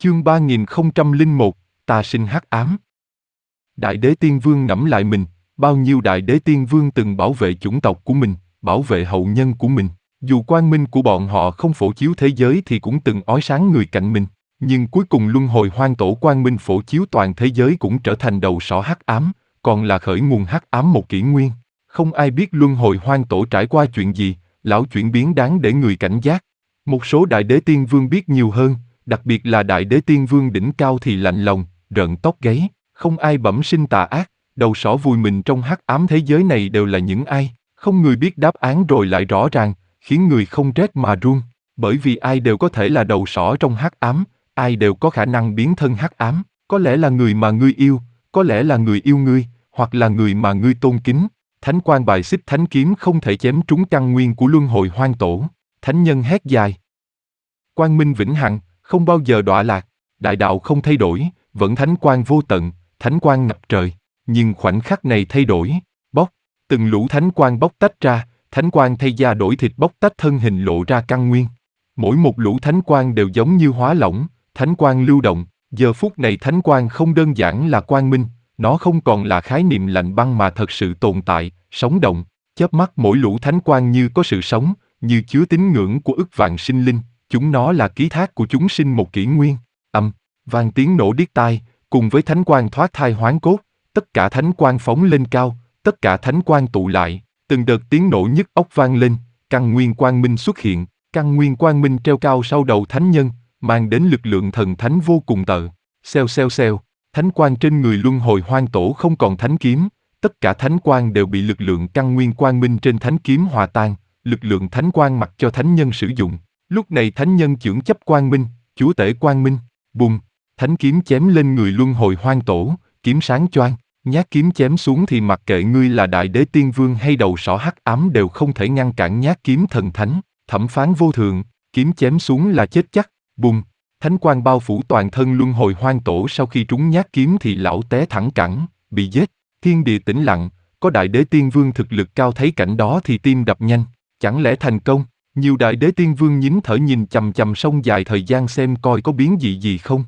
Chương 3001, Ta sinh hắc ám. Đại đế tiên vương ngẫm lại mình, bao nhiêu đại đế tiên vương từng bảo vệ chủng tộc của mình, bảo vệ hậu nhân của mình. Dù quang minh của bọn họ không phổ chiếu thế giới thì cũng từng ói sáng người cạnh mình. Nhưng cuối cùng luân hồi hoang tổ quang minh phổ chiếu toàn thế giới cũng trở thành đầu sỏ hắc ám, còn là khởi nguồn hắc ám một kỷ nguyên. Không ai biết luân hồi hoang tổ trải qua chuyện gì, lão chuyển biến đáng để người cảnh giác. Một số đại đế tiên vương biết nhiều hơn, đặc biệt là đại đế tiên vương đỉnh cao thì lạnh lòng, rợn tóc gáy. Không ai bẩm sinh tà ác, đầu sỏ vùi mình trong hắc ám thế giới này đều là những ai, không người biết đáp án rồi lại rõ ràng, khiến người không rét mà run. Bởi vì ai đều có thể là đầu sỏ trong hắc ám, ai đều có khả năng biến thân hắc ám, có lẽ là người mà ngươi yêu, có lẽ là người yêu ngươi, hoặc là người mà ngươi tôn kính. Thánh quang bài xích thánh kiếm không thể chém trúng căn nguyên của luân hồi hoang tổ. Thánh nhân hét dài. Quang minh vĩnh hằng, không bao giờ đọa lạc, đại đạo không thay đổi, vẫn thánh quang vô tận, thánh quang ngập trời. Nhưng khoảnh khắc này thay đổi, bóc, từng lũ thánh quang bóc tách ra, thánh quang thay da đổi thịt bóc tách thân hình lộ ra căn nguyên. Mỗi một lũ thánh quang đều giống như hóa lỏng, thánh quang lưu động. Giờ phút này thánh quang không đơn giản là quang minh, nó không còn là khái niệm lạnh băng mà thật sự tồn tại, sống động. Chớp mắt mỗi lũ thánh quang như có sự sống, như chứa tín ngưỡng của ức vạn sinh linh. Chúng nó là ký thác của chúng sinh một kỷ nguyên. Vang tiếng nổ điếc tai, cùng với thánh quang thoát thai hoán cốt, tất cả thánh quang phóng lên cao, tất cả thánh quang tụ lại, từng đợt tiếng nổ nhức óc vang lên, căn nguyên quang minh xuất hiện, căn nguyên quang minh treo cao sau đầu thánh nhân, mang đến lực lượng thần thánh vô cùng tợ. Xèo xèo xèo, thánh quang trên người luân hồi hoang tổ không còn thánh kiếm, tất cả thánh quang đều bị lực lượng căn nguyên quang minh trên thánh kiếm hòa tan, lực lượng thánh quang mặc cho thánh nhân sử dụng. Lúc này thánh nhân chưởng chấp quang minh, chúa tể quang minh, bùng, thánh kiếm chém lên người luân hồi hoang tổ, kiếm sáng choang, nhát kiếm chém xuống thì mặc kệ ngươi là đại đế tiên vương hay đầu sỏ hắc ám đều không thể ngăn cản nhát kiếm thần thánh, thẩm phán vô thượng, kiếm chém xuống là chết chắc, bùng, thánh quang bao phủ toàn thân luân hồi hoang tổ sau khi trúng nhát kiếm thì lão té thẳng cẳng, bị giết, thiên địa tĩnh lặng, có đại đế tiên vương thực lực cao thấy cảnh đó thì tim đập nhanh, chẳng lẽ thành công? Nhiều đại đế tiên vương nhín thở nhìn chằm chằm sông dài thời gian xem coi có biến dị gì không.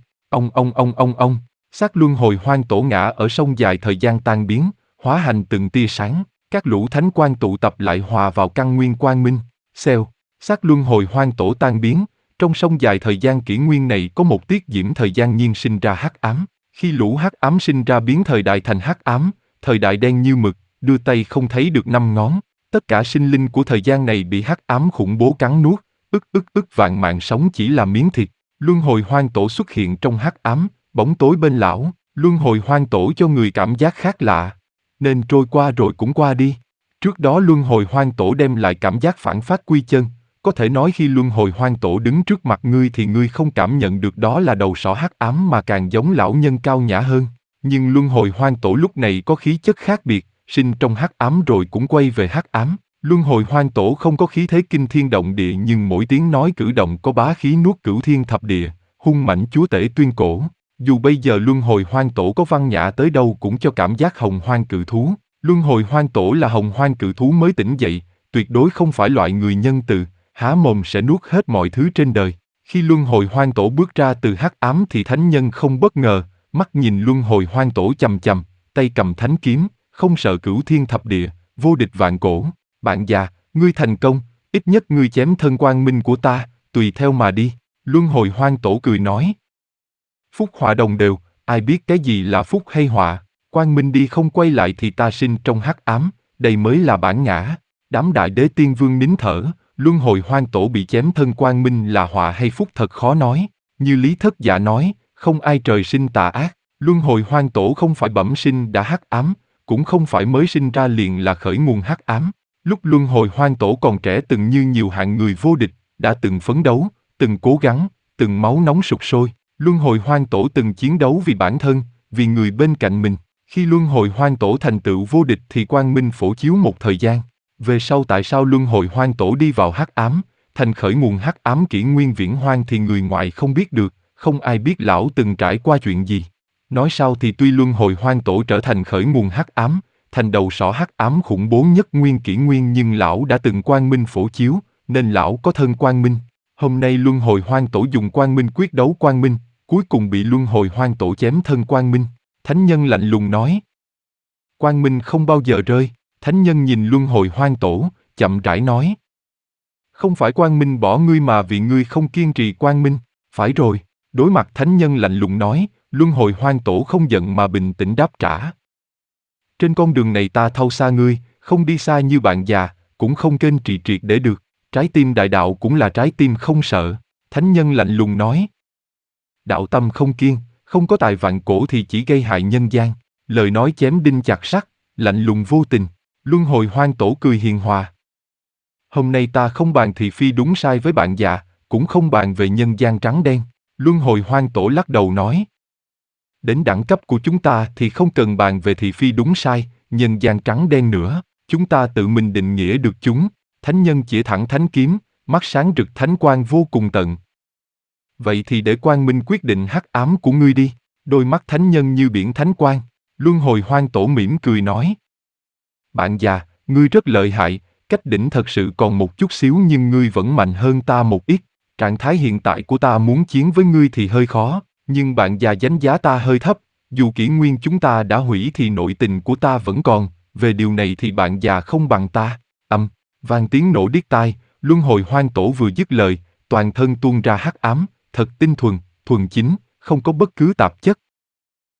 Ông, xác luân hồi hoang tổ ngã ở sông dài thời gian tan biến, hóa thành từng tia sáng, các lũ thánh quang tụ tập lại hòa vào căn nguyên quang minh. Xèo, xác luân hồi hoang tổ tan biến, trong sông dài thời gian kỷ nguyên này có một tiết diễm thời gian nhiên sinh ra hắc ám. Khi lũ hắc ám sinh ra biến thời đại thành hắc ám, thời đại đen như mực, đưa tay không thấy được năm ngón. Tất cả sinh linh của thời gian này bị hắc ám khủng bố cắn nuốt, ức vạn mạng sống chỉ là miếng thịt. Luân hồi hoang tổ xuất hiện trong hắc ám, bóng tối bên lão. Luân hồi hoang tổ cho người cảm giác khác lạ, nên trôi qua rồi cũng qua đi. Trước đó luân hồi hoang tổ đem lại cảm giác phản phát quy chân. Có thể nói khi luân hồi hoang tổ đứng trước mặt ngươi thì ngươi không cảm nhận được đó là đầu sỏ hắc ám mà càng giống lão nhân cao nhã hơn. Nhưng luân hồi hoang tổ lúc này có khí chất khác biệt, sinh trong hắc ám rồi cũng quay về hắc ám. Luân hồi hoang tổ không có khí thế kinh thiên động địa nhưng mỗi tiếng nói cử động có bá khí nuốt cửu thiên thập địa, hung mãnh chúa tể tuyên cổ. Dù bây giờ luân hồi hoang tổ có văn nhã tới đâu cũng cho cảm giác hồng hoang cự thú. Luân hồi hoang tổ là hồng hoang cự thú mới tỉnh dậy, tuyệt đối không phải loại người nhân từ, há mồm sẽ nuốt hết mọi thứ trên đời. Khi luân hồi hoang tổ bước ra từ hắc ám thì thánh nhân không bất ngờ, mắt nhìn luân hồi hoang tổ chằm chằm, tay cầm thánh kiếm, không sợ cửu thiên thập địa, vô địch vạn cổ. Bạn già, ngươi thành công, ít nhất ngươi chém thân quang minh của ta, tùy theo mà đi. Luân hồi hoang tổ cười nói. Phúc họa đồng đều, ai biết cái gì là phúc hay họa, quang minh đi không quay lại thì ta sinh trong hắc ám, đây mới là bản ngã. Đám đại đế tiên vương nín thở, luân hồi hoang tổ bị chém thân quang minh là họa hay phúc thật khó nói. Như Lý Thất Dạ nói, không ai trời sinh tà ác, luân hồi hoang tổ không phải bẩm sinh đã hắc ám, cũng không phải mới sinh ra liền là khởi nguồn hắc ám. Lúc luân hồi hoang tổ còn trẻ từng như nhiều hạng người vô địch, đã từng phấn đấu, từng cố gắng, từng máu nóng sục sôi. Luân hồi hoang tổ từng chiến đấu vì bản thân, vì người bên cạnh mình. Khi luân hồi hoang tổ thành tựu vô địch thì quang minh phổ chiếu một thời gian. Về sau tại sao luân hồi hoang tổ đi vào hắc ám, thành khởi nguồn hắc ám kỷ nguyên viễn hoang thì người ngoại không biết được, không ai biết lão từng trải qua chuyện gì. Nói sau thì tuy luân hồi hoang tổ trở thành khởi nguồn hắc ám, thành đầu sỏ hắc ám khủng bố nhất nguyên kỷ nguyên nhưng lão đã từng quang minh phổ chiếu, nên lão có thân quang minh. Hôm nay luân hồi hoang tổ dùng quang minh quyết đấu quang minh, cuối cùng bị luân hồi hoang tổ chém thân Quang Minh. Thánh nhân lạnh lùng nói. Quang Minh không bao giờ rơi. Thánh nhân nhìn luân hồi hoang tổ, chậm rãi nói. Không phải Quang Minh bỏ ngươi mà vì ngươi không kiên trì Quang Minh. Phải rồi. Đối mặt thánh nhân lạnh lùng nói, luân hồi hoang tổ không giận mà bình tĩnh đáp trả. Trên con đường này ta thâu xa ngươi, không đi xa như bạn già, cũng không kênh trị triệt để được. Trái tim đại đạo cũng là trái tim không sợ. Thánh nhân lạnh lùng nói. Đạo tâm không kiên, không có tài vạn cổ thì chỉ gây hại nhân gian. Lời nói chém đinh chặt sắt, lạnh lùng vô tình. Luân hồi hoang tổ cười hiền hòa. Hôm nay ta không bàn thị phi đúng sai với bạn già, cũng không bàn về nhân gian trắng đen. Luân hồi hoang tổ lắc đầu nói. Đến đẳng cấp của chúng ta thì không cần bàn về thị phi đúng sai, nhân gian trắng đen nữa. Chúng ta tự mình định nghĩa được chúng. Thánh nhân chĩa thẳng thánh kiếm, mắt sáng rực thánh quang vô cùng tận. Vậy thì để Quang Minh quyết định hắc ám của ngươi đi. Đôi mắt thánh nhân như biển thánh quang. Luân hồi hoang tổ mỉm cười nói. Bạn già, ngươi rất lợi hại, cách đỉnh thật sự còn một chút xíu nhưng ngươi vẫn mạnh hơn ta một ít. Trạng thái hiện tại của ta muốn chiến với ngươi thì hơi khó, nhưng bạn già đánh giá ta hơi thấp. Dù kỷ nguyên chúng ta đã hủy thì nội tình của ta vẫn còn, về điều này thì bạn già không bằng ta. Vang tiếng nổ điếc tai, luân hồi hoang tổ vừa dứt lời, toàn thân tuôn ra hắc ám, thật tinh thuần, thuần chính, không có bất cứ tạp chất.